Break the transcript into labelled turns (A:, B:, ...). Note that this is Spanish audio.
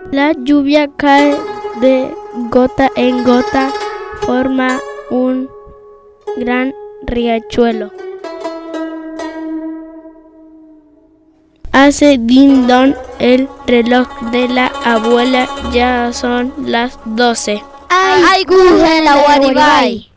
A: La lluvia cae de gota en gota, forma un gran riachuelo. Hace din don el reloj de la abuela, ya son las 12.
B: ¡Ay, Gujela Guaribay!